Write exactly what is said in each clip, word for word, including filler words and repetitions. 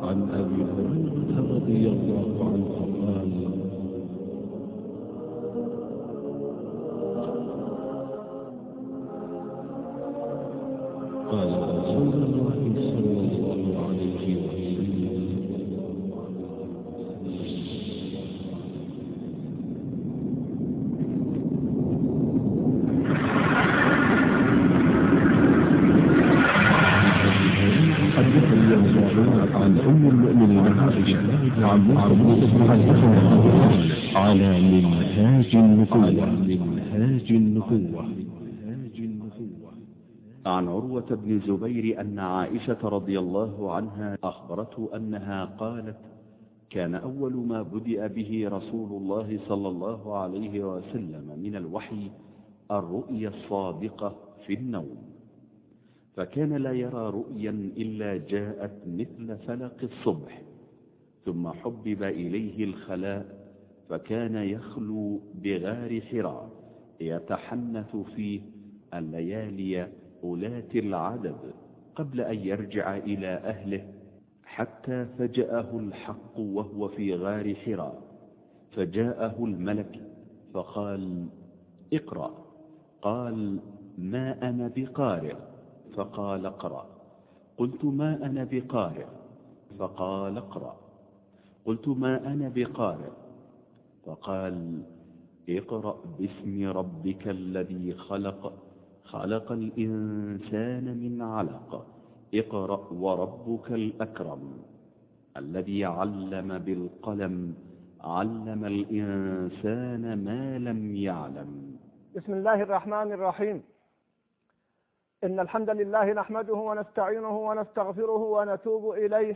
عن أبي هريرة رضي الله عنه قال قال رسول الله صلى الله عليه وسلم عن أم المؤمنين عائشة عن على منهاج النبوة منهاج النبوة عن عروة بن الزبير أن عائشة رضي الله عنها أخبرته أنها قالت: كان أول ما بدأ به رسول الله صلى الله عليه وسلم من الوحي الرؤيا الصادقة في النوم، فكان لا يرى رؤيا إلا جاءت مثل فلق الصبح، ثم حبب إليه الخلاء فكان يخلو بغار حراء يتحنث فيه الليالي أولات العدد قبل أن يرجع إلى أهله، حتى فجأه الحق وهو في غار حراء، فجاءه الملك فقال: اقرأ. قال: ما أنا بقارئ. فقال: اقرأ. قلت: ما أنا بقارئ. فقال: اقرأ. قلت: ما أنا بقارئ. فقال: اقرأ باسم ربك الذي خلق خلق الإنسان من علق اقرأ وربك الأكرم الذي علم بالقلم علم الإنسان ما لم يعلم. بسم الله الرحمن الرحيم. إن الحمد لله نحمده ونستعينه ونستغفره ونتوب إليه،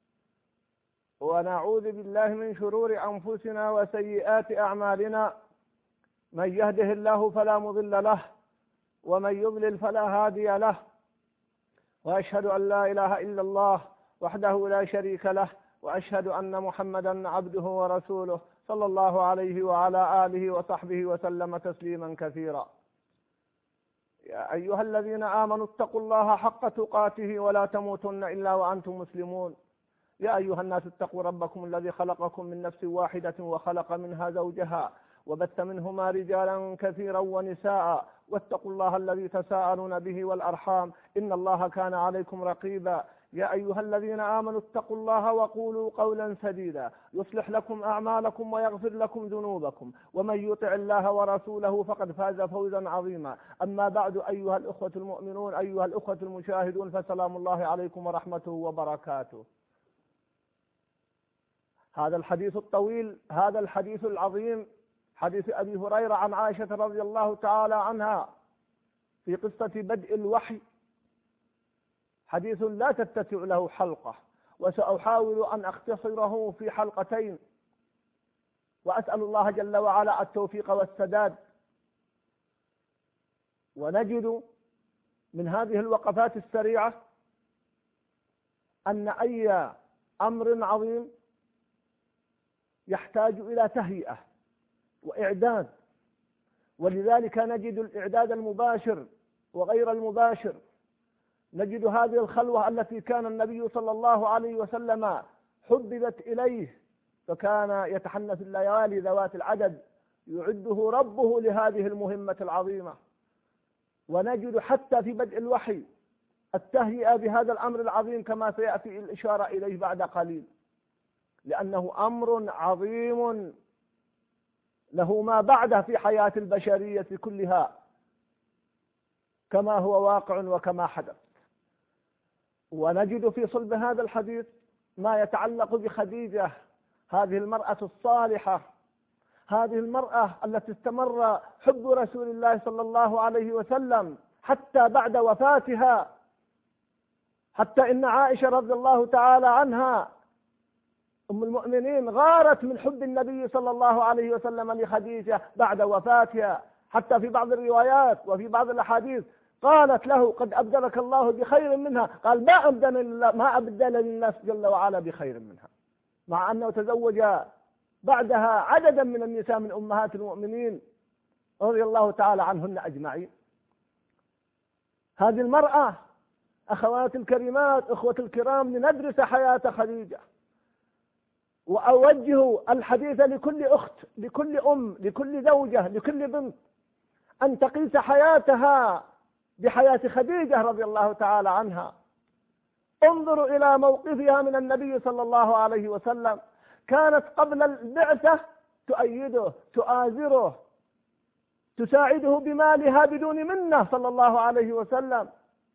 ونعوذ بالله من شرور أنفسنا وسيئات أعمالنا، من يهده الله فلا مضل له ومن يضلل فلا هادي له، وأشهد أن لا إله إلا الله وحده لا شريك له، وأشهد أن محمدا عبده ورسوله صلى الله عليه وعلى آله وصحبه وسلم تسليما كثيرا. يا أيها الذين آمنوا اتقوا الله حق تقاته ولا تموتن إلا وأنتم مسلمون. يا أيها الناس اتقوا ربكم الذي خلقكم من نفس واحدة وخلق منها زوجها وبث منهما رجالا كثيرا ونساء، واتقوا الله الذي تساءلون به والأرحام إن الله كان عليكم رقيبا. يا أيها الذين آمنوا اتقوا الله وقولوا قولا سديدا يصلح لكم أعمالكم ويغفر لكم ذنوبكم، ومن يطع الله ورسوله فقد فاز فوزا عظيما. أما بعد، أيها الأخوة المؤمنون، أيها الأخوة المشاهدون، فسلام الله عليكم ورحمته وبركاته. هذا الحديث الطويل، هذا الحديث العظيم، حديث أبي هريرة عن عائشة رضي الله تعالى عنها في قصة بدء الوحي، حديث لا تتسع له حلقة، وسأحاول أن أختصره في حلقتين، وأسأل الله جل وعلا التوفيق والسداد. ونجد من هذه الوقفات السريعة أن أي أمر عظيم يحتاج إلى تهيئة وإعداد، ولذلك نجد الإعداد المباشر وغير المباشر. نجد هذه الخلوة التي كان النبي صلى الله عليه وسلم حببت إليه، فكان يتحنث الليالي ذوات العدد يعده ربه لهذه المهمة العظيمة. ونجد حتى في بدء الوحي التهيئة بهذا الأمر العظيم كما سيأتي الإشارة إليه بعد قليل، لأنه أمر عظيم له ما بعده في حياة البشرية كلها كما هو واقع وكما حدث. ونجد في صلب هذا الحديث ما يتعلق بخديجة، هذه المرأة الصالحة، هذه المرأة التي استمر حب رسول الله صلى الله عليه وسلم حتى بعد وفاتها، حتى إن عائشة رضي الله تعالى عنها أم المؤمنين غارت من حب النبي صلى الله عليه وسلم لخديجة بعد وفاتها، حتى في بعض الروايات وفي بعض الأحاديث قالت له: قد أبدلك الله بخير منها. قال: ما أبدل ما أبدل الناس جل وعلا بخير منها، مع أنه تزوج بعدها عددا من النساء من أمهات المؤمنين رضي الله تعالى عنهن أجمعين. هذه المرأة أخواتي الكريمات، إخوة الكرام، لندرس حياة خديجة، وأوجه الحديث لكل أخت، لكل أم، لكل زوجة، لكل بنت، أن تقيس حياتها بحياة خديجة رضي الله تعالى عنها. انظروا إلى موقفها من النبي صلى الله عليه وسلم. كانت قبل البعثة تؤيده، تؤازره، تساعده بمالها بدون منة صلى الله عليه وسلم،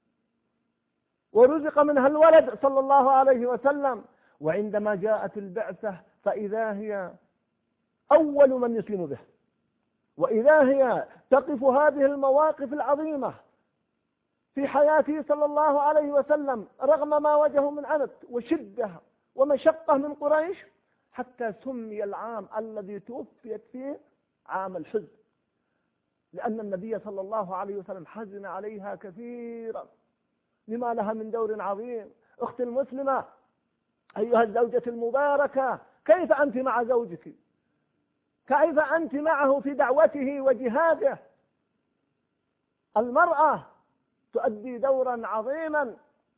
ورزق منها الولد صلى الله عليه وسلم. وعندما جاءت البعثة فإذا هي أول من يسلم به، وإذا هي تقف هذه المواقف العظيمة في حياته صلى الله عليه وسلم رغم ما وجهه من عنت وشدة ومشقة من قريش، حتى سمي العام الذي توفيت فيه عام الحزن، لأن النبي صلى الله عليه وسلم حزن عليها كثيرا لما لها من دور عظيم. أختي المسلمة، أيها الزوجة المباركة، كيف أنت مع زوجك؟ كيف أنت معه في دعوته وجهاده؟ المرأة تؤدي دورا عظيما.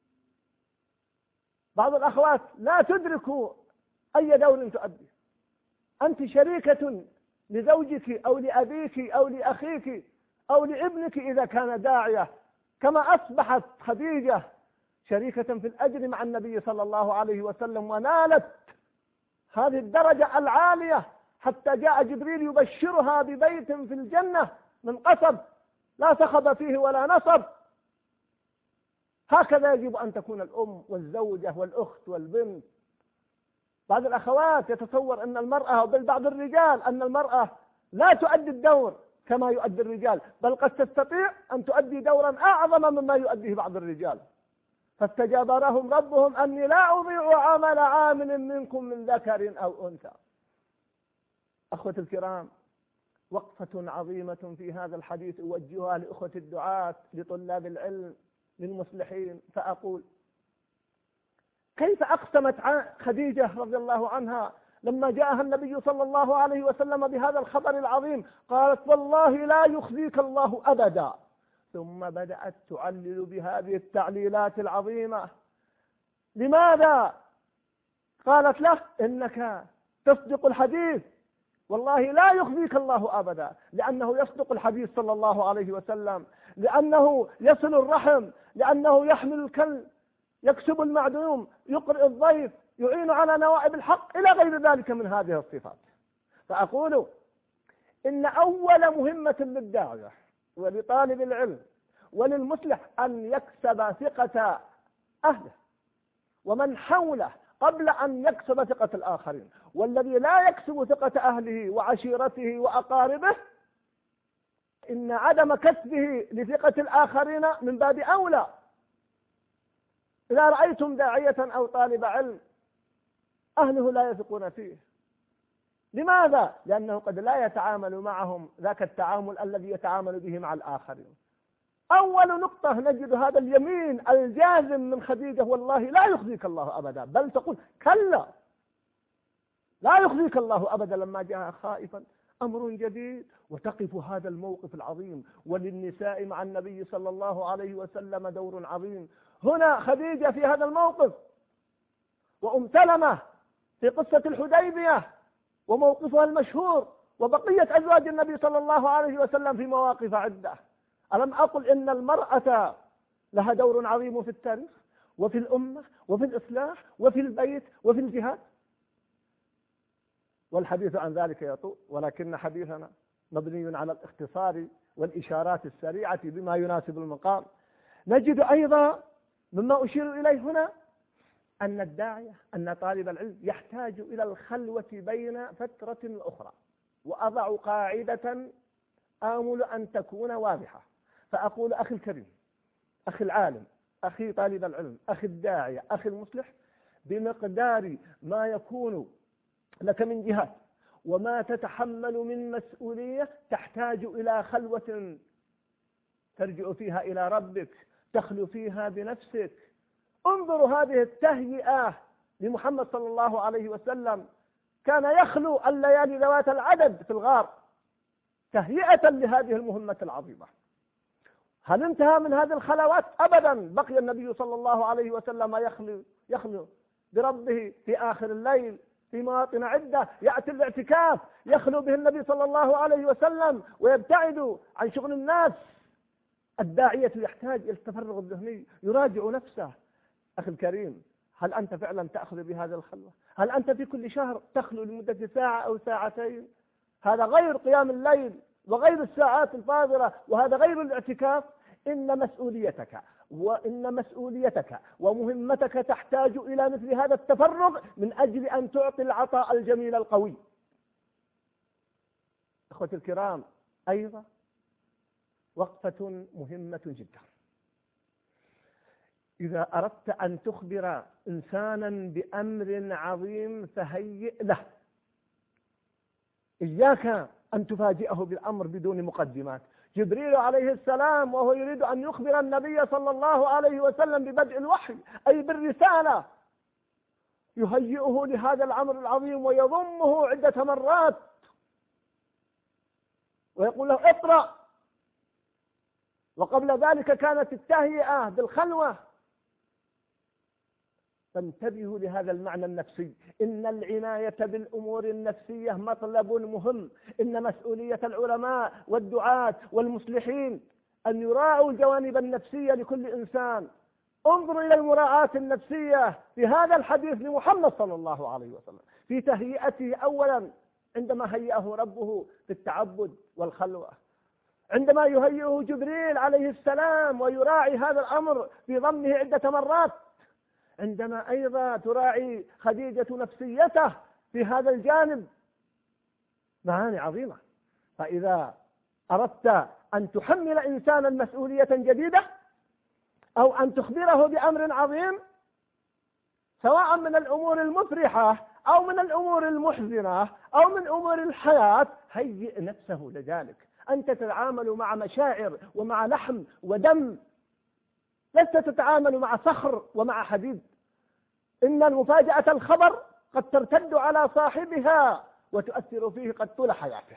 بعض الأخوات لا تدرك أي دور تؤدي. أنت شريكة لزوجك أو لأبيك أو لأخيك أو لابنك إذا كان داعية، كما أصبحت خديجة شريكة في الأجر مع النبي صلى الله عليه وسلم، ونالت هذه الدرجة العالية حتى جاء جبريل يبشرها ببيت في الجنة من قصب لا صخب فيه ولا نصب. هكذا يجب أن تكون الأم والزوجة والأخت والبنت. بعض الأخوات يتصور أن المرأة، بل بعض الرجال، أن المرأة لا تؤدي الدور كما يؤدي الرجال، بل قد تستطيع أن تؤدي دورا أعظم مما يؤديه بعض الرجال. فاستجاب لهم ربهم أني لا أضيع عمل عامل منكم من ذكر أو أنثى. أخوة الكرام، وقفة عظيمة في هذا الحديث أوجهها لأخوة الدعاة، لطلاب العلم، للمصلحين، فأقول: كيف أقسمت خديجة رضي الله عنها لما جاءها النبي صلى الله عليه وسلم بهذا الخبر العظيم؟ قالت: والله لا يخزيك الله أبدا. ثم بدأت تعلل بهذه التعليلات العظيمة. لماذا؟ قالت له: إنك تصدق الحديث، والله لا يخزيك الله أبدا، لأنه يصدق الحديث صلى الله عليه وسلم، لأنه يصل الرحم، لأنه يحمل الكل، يكسب المعدوم، يقرئ الضيف، يعين على نوائب الحق، إلى غير ذلك من هذه الصفات. فأقول إن أول مهمة للداعية ولطالب العلم وللمصلح أن يكسب ثقة أهله ومن حوله قبل أن يكسب ثقة الآخرين. والذي لا يكسب ثقة أهله وعشيرته وأقاربه، إن عدم كسبه لثقة الآخرين من باب أولى. إذا رأيتم داعية أو طالب علم أهله لا يثقون فيه، لماذا؟ لأنه قد لا يتعامل معهم ذاك التعامل الذي يتعامل به مع الآخرين. أول نقطة نجد هذا اليمين الجازم من خديجة: والله لا يخزيك الله أبدا، بل تقول: كلا لا يخزيك الله أبدا. لما جاء خائفا أمر جديد، وتقف هذا الموقف العظيم. وللنساء مع النبي صلى الله عليه وسلم دور عظيم. هنا خديجة في هذا الموقف، وأم سلمة في قصة الحديبية وموقفها المشهور، وبقية أزواج النبي صلى الله عليه وسلم في مواقف عدة. ألم أقل إن المرأة لها دور عظيم في التاريخ وفي الأمة وفي الإصلاح وفي البيت وفي الجهاد؟ والحديث عن ذلك يطول، ولكن حديثنا مبني على الاختصار والإشارات السريعة بما يناسب المقام. نجد أيضا مما أشير إليه هنا أن الداعية، أن طالب العلم يحتاج إلى الخلوة بين فترة وأخرى. وأضع قاعدة آمل أن تكون واضحة، فأقول: أخي الكريم، أخي العالم، أخي طالب العلم، أخي الداعية، أخي المصلح، بمقدار ما يكون لك من جهات وما تتحمل من مسؤولية تحتاج إلى خلوة ترجع فيها إلى ربك، تخلو فيها بنفسك. انظروا هذه التهيئة لمحمد صلى الله عليه وسلم، كان يخلو الليالي ذوات العدد في الغار تهيئة لهذه المهمة العظيمة. هل انتهى من هذه الخلوات؟ أبدا، بقي النبي صلى الله عليه وسلم يخلو يخلو بربه في آخر الليل في مواطن عدة. يأتي الاعتكاف يخلو به النبي صلى الله عليه وسلم ويبتعد عن شغل الناس. الداعية يحتاج إلى التفرغ الذهني، يراجع نفسه. أخي الكريم، هل أنت فعلا تأخذ بهذا الخلوة؟ هل أنت في كل شهر تخلو لمدة ساعة أو ساعتين؟ هذا غير قيام الليل وغير الساعات الفاضلة، وهذا غير الاعتكاف. إن مسؤوليتك وإن مسؤوليتك ومهمتك تحتاج إلى مثل هذا التفرغ من أجل أن تعطي العطاء الجميل القوي. أخوتي الكرام، أيضا وقفة مهمة جدا. إذا أردت أن تخبر إنسانا بأمر عظيم فهيئ له. إياك أن تفاجئه بالأمر بدون مقدمات. جبريل عليه السلام وهو يريد أن يخبر النبي صلى الله عليه وسلم ببدء الوحي أي بالرسالة، يهيئه لهذا الأمر العظيم ويضمه عدة مرات ويقول له اقرأ. وقبل ذلك كانت التهيئة بالخلوة. فانتبهوا لهذا المعنى النفسي. إن العناية بالأمور النفسية مطلب مهم. إن مسؤولية العلماء والدعاة والمصلحين أن يراعوا الجوانب النفسية لكل إنسان. انظروا إلى المراعاة النفسية في هذا الحديث لمحمد صلى الله عليه وسلم في تهيئته أولا عندما هيئه ربه في التعبد والخلوة، عندما يهيئه جبريل عليه السلام ويراعي هذا الأمر في ضمه عدة مرات، عندما أيضا تراعي خديجة نفسيته في هذا الجانب. معاني عظيمة. فإذا أردت أن تحمل إنسانا مسؤولية جديدة أو أن تخبره بأمر عظيم سواء من الأمور المفرحة أو من الأمور المحزنة أو من أمور الحياة، هيئ نفسه لذلك. أنت تتعامل مع مشاعر ومع لحم ودم، لست تتعامل مع صخر ومع حديد. إن المفاجأة الخبر قد ترتد على صاحبها وتؤثر فيه قد طول حياته.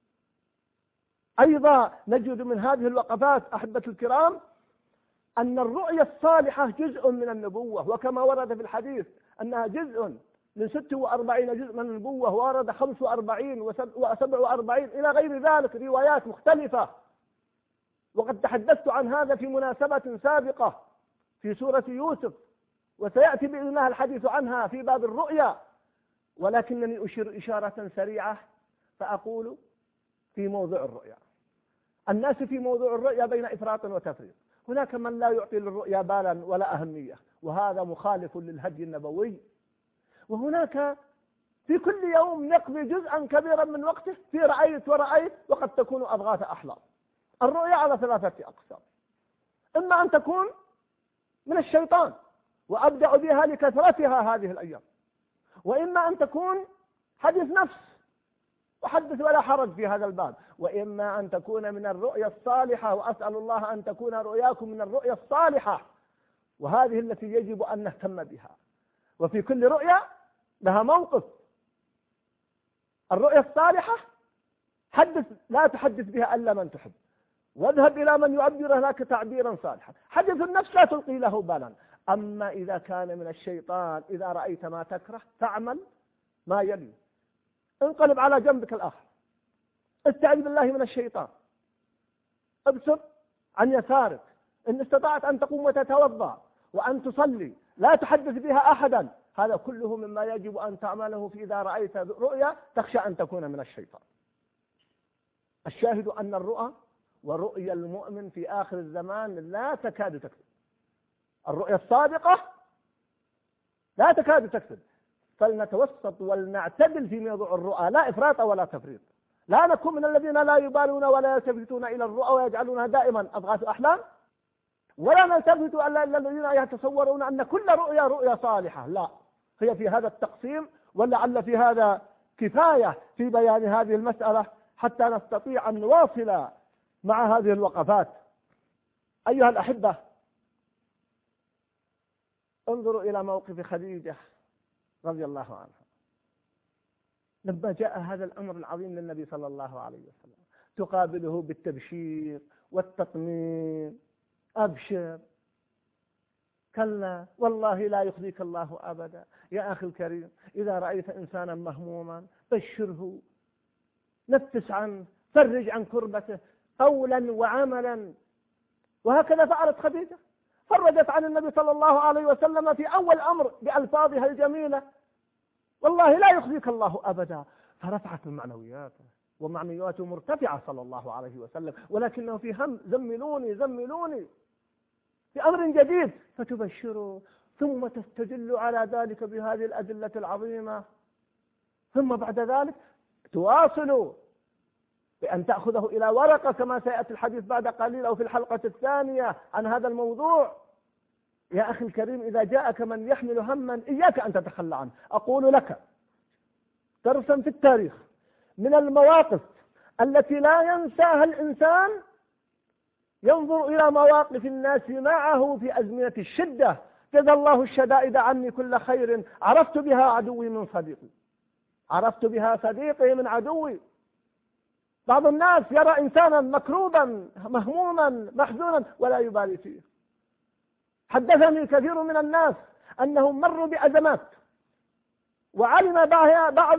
أيضا نجد من هذه الوقفات أحبة الكرام أن الرؤية الصالحة جزء من النبوة، وكما ورد في الحديث أنها جزء من ست وأربعين جزء من النبوة، ورد خمس وأربعين وسبع وأربعين إلى غير ذلك روايات مختلفة. وقد تحدثت عن هذا في مناسبة سابقة في سورة يوسف، وسيأتي بإذن الله الحديث عنها في باب الرؤيا، ولكنني أشير إشارة سريعة فأقول في موضوع الرؤيا. الناس في موضوع الرؤيا بين إفراط وتفريط. هناك من لا يعطي للرؤيا بالا ولا أهمية، وهذا مخالف للهدي النبوي. وهناك في كل يوم نقضي جزءا كبيرا من وقته في رأيت ورأيت، وقد تكون أضغاث أحلام. الرؤيا على ثلاثة أقسام: إما أن تكون من الشيطان، وأبدأ بها لكثرتها هذه الأيام، وإما أن تكون حديث نفس، وحدث ولا حرج في هذا الباب، وإما أن تكون من الرؤيا الصالحة، وأسأل الله أن تكون رؤياكم من الرؤيا الصالحة، وهذه التي يجب أن نهتم بها. وفي كل رؤيا لها موقف. الرؤيا الصالحة حدث لا تحدث بها إلا من تحب، واذهب إلى من يعبر لك تعبيرا صالحا. حدث النفس لا تلقي له بالا. أما إذا كان من الشيطان، إذا رأيت ما تكره فاعمل ما يلي: انقلب على جنبك الآخر، استعذ بالله من الشيطان، ابصر عن يسارك، إن استطعت أن تقوم وتتوضأ وأن تصلي، لا تحدث بها أحدا. هذا كله مما يجب أن تعمله في إذا رأيت رؤيا تخشى أن تكون من الشيطان. الشاهد أن الرؤى ورؤيا المؤمن في آخر الزمان لا تكاد تكذب. الرؤيا الصادقة لا تكاد تكذب. فلنتوسط ولنعتدل في موضوع الرؤى، لا إفراط ولا تفريط. لا نكون من الذين لا يبالون ولا يلتفتون إلى الرؤى ويجعلونها دائما أضغاث أحلام، ولا نلتفت إلا الذين يتصورون أن كل رؤيا رؤيا صالحة. لا، هي في هذا التقسيم، ولعل في هذا كفاية في بيان هذه المسألة حتى نستطيع أن نواصل مع هذه الوقفات. أيها الأحبة، انظروا إلى موقف خديجة رضي الله عنها لما جاء هذا الأمر العظيم للنبي صلى الله عليه وسلم، تقابله بالتبشير والتطمين. أبشر، كلا والله لا يخزيك الله أبدا. يا أخي الكريم، إذا رأيت إنسانا مهموما بشره، نفس عنه، فرج عن كربته قولا وعملا. وهكذا فعلت خديجة، فرجت عن النبي صلى الله عليه وسلم في أول أمر بألفاظها الجميلة: والله لا يخزيك الله أبدا. فرفعت من معنوياته، ومعنوياته مرتفعة صلى الله عليه وسلم، ولكنه في هم: زملوني زملوني في أمر جديد. فتبشره، ثم تستدل على ذلك بهذه الأدلة العظيمة، ثم بعد ذلك تواصل بأن تأخذه إلى ورقة، كما سيأتي الحديث بعد قليل أو في الحلقة الثانية عن هذا الموضوع. يا أخي الكريم، إذا جاءك من يحمل هما إياك أن تتخلى عنه. أقول لك درسا في التاريخ من المواقف التي لا ينساها الإنسان، ينظر إلى مواقف الناس معه في أزمنة الشدة. جزى الله الشدائد عني كل خير، عرفت بها عدوي من صديقي، عرفت بها صديقي من عدوي. بعض الناس يرى إنسانا مكروبا مهموما محزونا ولا يبالي فيه. حدثني كثير من الناس أنهم مروا بأزمات، وعلم بها بعض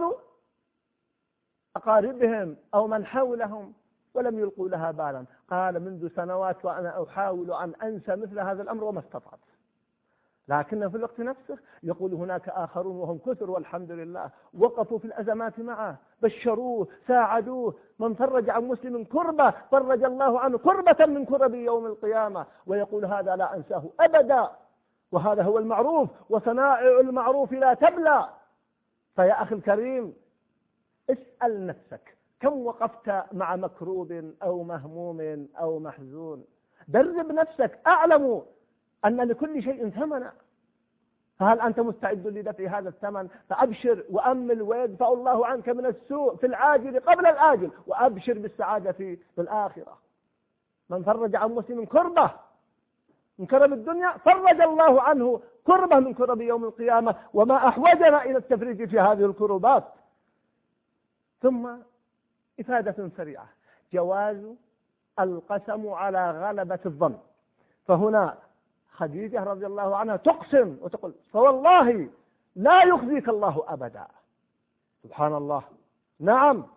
أقاربهم أو من حولهم ولم يلقوا لها بالا. قال: منذ سنوات وأنا أحاول أن أنسى مثل هذا الأمر وما استطعت. لكن في الوقت نفسه يقول هناك آخرون وهم كثر والحمد لله وقفوا في الأزمات معه، بشروه، ساعدوه. من فرج عن مسلم كربة فرج الله عنه كربة من كرب يوم القيامة. ويقول: هذا لا أنساه أبدا. وهذا هو المعروف، وصنائع المعروف لا تبلى. فيا أخي الكريم، اسأل نفسك: كم وقفت مع مكروب أو مهموم أو محزون؟ درب نفسك. أعلم أن لكل شيء ثمنا، فهل أنت مستعد لدفع هذا الثمن؟ فأبشر وأمل، ويدفع الله عنك من السوء في العاجل قبل الآجل، وأبشر بالسعادة في الآخرة. من فرج عن مسلم كربة من كرب الدنيا فرج الله عنه كربة من كرب يوم القيامة. وما أحوجنا إلى التفريج في هذه الكربات. ثم إفادة سريعة: جواز القسم على غلبة الظن. فهنا خديجة رضي الله عنها تقسم وتقول: فوالله لا يخزيك الله أبدا. سبحان الله. نعم،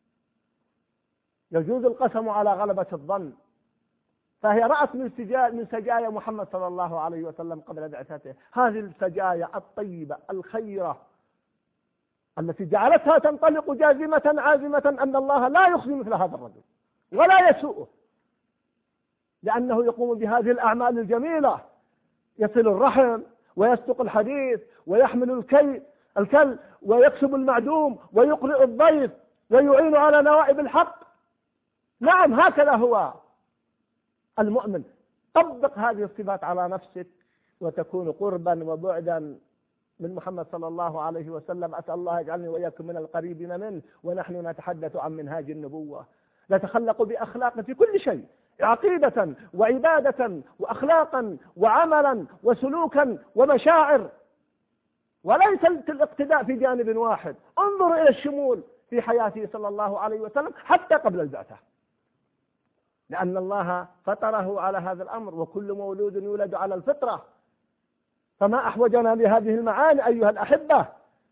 يجوز القسم على غلبة الظن. فهي رأت من سجايا من سجايا محمد صلى الله عليه وسلم قبل بعثته هذه السجايا الطيبة الخيرة التي جعلتها تنطلق جازمة عازمة أن الله لا يخزي مثل هذا الرجل ولا يسوءه، لأنه يقوم بهذه الأعمال الجميلة: يصل الرحم، ويستق الحديث، ويحمل الكي الكل، ويكسب المعدوم، ويقرئ الضيف، ويعين على نوائب الحق. نعم، هكذا هو المؤمن. طبق هذه الصفات على نفسك وتكون قربا وبعدا من محمد صلى الله عليه وسلم. أسأل الله يجعلني وإياكم من القريبين منه، ونحن نتحدث عن منهاج النبوة. نتخلق بأخلاق في كل شيء: عقيدة وعبادة وأخلاقا وعملا وسلوكا ومشاعر، وليس الاقتداء في جانب واحد. انظر إلى الشمول في حياته صلى الله عليه وسلم حتى قبل البعثة، لأن الله فطره على هذا الأمر، وكل مولود يولد على الفطرة. فما أحوجنا لهذه المعاني أيها الأحبة.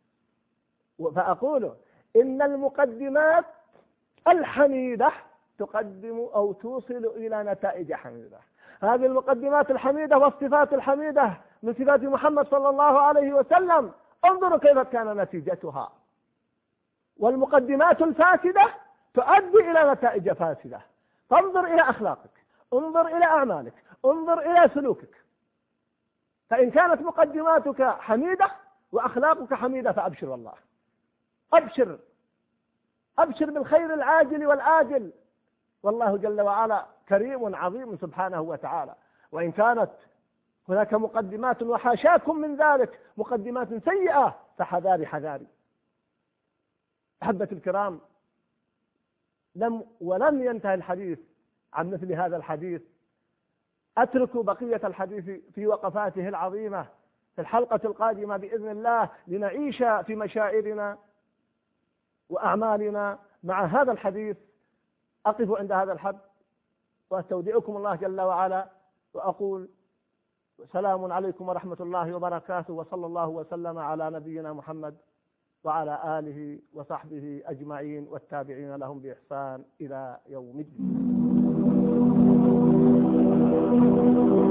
فأقول إن المقدمات الحميدة تقدم أو توصل إلى نتائج حميدة. هذه المقدمات الحميدة والصفات الحميدة من صفات محمد صلى الله عليه وسلم، انظروا كيف كان نتيجتها. والمقدمات الفاسدة تؤدي إلى نتائج فاسدة. فانظر إلى أخلاقك، انظر إلى أعمالك، انظر إلى سلوكك. فإن كانت مقدماتك حميدة وأخلاقك حميدة فأبشر والله، أبشر أبشر بالخير العاجل والآجل. والله جل وعلا كريم عظيم سبحانه وتعالى. وإن كانت هناك مقدمات وحاشاكم من ذلك مقدمات سيئة فحذاري حذاري. أحبة الكرام، لم ولم ينتهي الحديث عن مثل هذا الحديث. أترك بقية الحديث في وقفاته العظيمة في الحلقة القادمة بإذن الله، لنعيش في مشاعرنا وأعمالنا مع هذا الحديث. أقف عند هذا الحد وأستودعكم الله جل وعلا، وأقول سلام عليكم ورحمة الله وبركاته، وصلى الله وسلم على نبينا محمد وعلى آله وصحبه أجمعين والتابعين لهم بإحسان إلى يوم الدين.